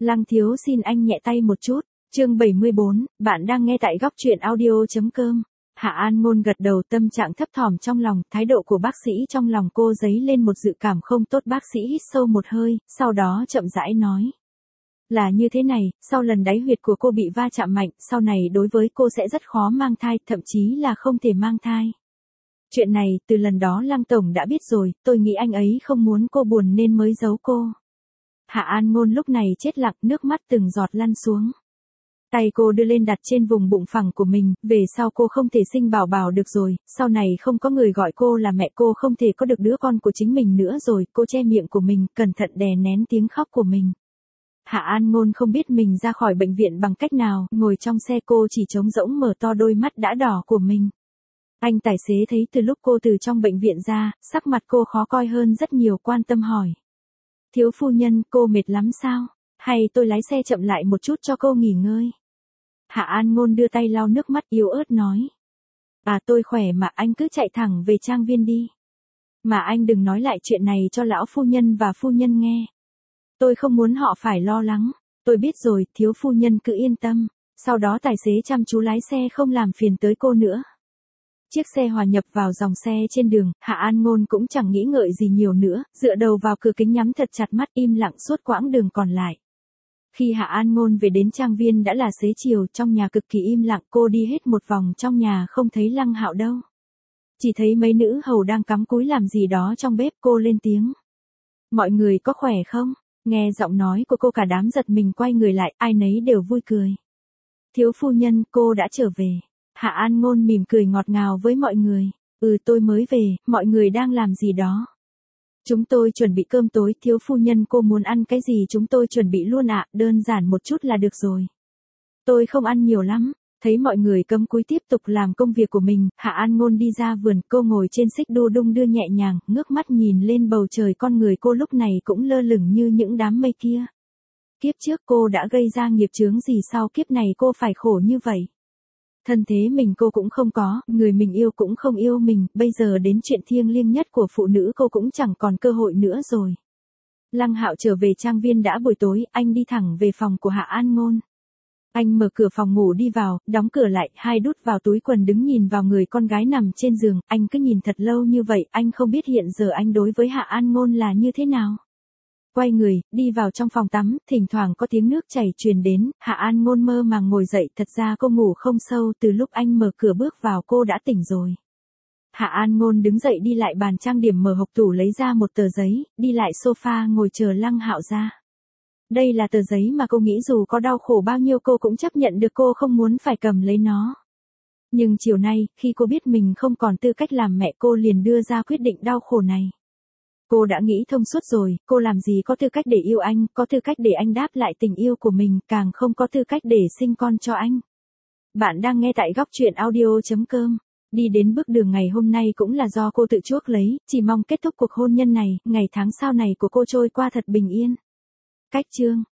Lăng thiếu xin anh nhẹ tay một chút. Chương 74, bạn đang nghe tại góc truyện audio.com. Hạ An Ngôn gật đầu, tâm trạng thấp thỏm trong lòng, thái độ của bác sĩ trong lòng cô dấy lên một dự cảm không tốt. Bác sĩ hít sâu một hơi, sau đó chậm rãi nói. Là như thế này, sau lần đáy huyệt của cô bị va chạm mạnh, sau này đối với cô sẽ rất khó mang thai, thậm chí là không thể mang thai. Chuyện này, từ lần đó Lăng Tổng đã biết rồi, tôi nghĩ anh ấy không muốn cô buồn nên mới giấu cô. Hạ An Ngôn lúc này chết lặng, nước mắt từng giọt lăn xuống. Tay cô đưa lên đặt trên vùng bụng phẳng của mình, về sau cô không thể sinh bảo bảo được rồi, sau này không có người gọi cô là mẹ, cô không thể có được đứa con của chính mình nữa rồi, cô che miệng của mình, cẩn thận đè nén tiếng khóc của mình. Hạ An Ngôn không biết mình ra khỏi bệnh viện bằng cách nào, ngồi trong xe cô chỉ trống rỗng mở to đôi mắt đã đỏ của mình. Anh tài xế thấy từ lúc cô từ trong bệnh viện ra, sắc mặt cô khó coi hơn rất nhiều, quan tâm hỏi. Thiếu phu nhân, cô mệt lắm sao? Hay tôi lái xe chậm lại một chút cho cô nghỉ ngơi? Hạ An Ngôn đưa tay lau nước mắt yếu ớt nói. À, tôi khỏe mà, anh cứ chạy thẳng về trang viên đi. Mà anh đừng nói lại chuyện này cho lão phu nhân và phu nhân nghe. Tôi không muốn họ phải lo lắng. Tôi biết rồi, thiếu phu nhân cứ yên tâm. Sau đó tài xế chăm chú lái xe không làm phiền tới cô nữa. Chiếc xe hòa nhập vào dòng xe trên đường, Hạ An Ngôn cũng chẳng nghĩ ngợi gì nhiều nữa, dựa đầu vào cửa kính nhắm thật chặt mắt, im lặng suốt quãng đường còn lại. Khi Hạ An Ngôn về đến trang viên đã là xế chiều, trong nhà cực kỳ im lặng, cô đi hết một vòng trong nhà không thấy Lăng Hạo đâu. Chỉ thấy mấy nữ hầu đang cắm cúi làm gì đó trong bếp, cô lên tiếng. Mọi người có khỏe không? Nghe giọng nói của cô cả đám giật mình quay người lại, ai nấy đều vui cười. Thiếu phu nhân, cô đã trở về. Hạ An Ngôn mỉm cười ngọt ngào với mọi người. Tôi mới về, mọi người đang làm gì đó? Chúng tôi chuẩn bị cơm tối, thiếu phu nhân cô muốn ăn cái gì chúng tôi chuẩn bị luôn ạ, đơn giản một chút là được rồi. Tôi không ăn nhiều lắm. Thấy mọi người cấm cúi tiếp tục làm công việc của mình, Hạ An Ngôn đi ra vườn, cô ngồi trên xích đu đung đưa nhẹ nhàng, ngước mắt nhìn lên bầu trời, con người cô lúc này cũng lơ lửng như những đám mây kia. Kiếp trước cô đã gây ra nghiệp chướng gì sao kiếp này cô phải khổ như vậy? Thân thế mình cô cũng không có, người mình yêu cũng không yêu mình, bây giờ đến chuyện thiêng liêng nhất của phụ nữ cô cũng chẳng còn cơ hội nữa rồi. Lăng Hạo trở về trang viên đã buổi tối, anh đi thẳng về phòng của Hạ An Ngôn. Anh mở cửa phòng ngủ đi vào, đóng cửa lại, hai đút vào túi quần đứng nhìn vào người con gái nằm trên giường, anh cứ nhìn thật lâu như vậy, anh không biết hiện giờ anh đối với Hạ An Ngôn là như thế nào. Quay người, đi vào trong phòng tắm, thỉnh thoảng có tiếng nước chảy truyền đến, Hạ An Ngôn mơ màng ngồi dậy, thật ra cô ngủ không sâu, từ lúc anh mở cửa bước vào cô đã tỉnh rồi. Hạ An Ngôn đứng dậy đi lại bàn trang điểm, mở hộc tủ lấy ra một tờ giấy, đi lại sofa ngồi chờ Lăng Hạo ra. Đây là tờ giấy mà cô nghĩ dù có đau khổ bao nhiêu cô cũng chấp nhận được, cô không muốn phải cầm lấy nó. Nhưng chiều nay, khi cô biết mình không còn tư cách làm mẹ, cô liền đưa ra quyết định đau khổ này. Cô đã nghĩ thông suốt rồi, cô làm gì có tư cách để yêu anh, có tư cách để anh đáp lại tình yêu của mình, càng không có tư cách để sinh con cho anh. Bạn đang nghe tại góc truyện audio.com. Đi đến bước đường ngày hôm nay cũng là do cô tự chuốc lấy, chỉ mong kết thúc cuộc hôn nhân này, ngày tháng sau này của cô trôi qua thật bình yên. Cách chương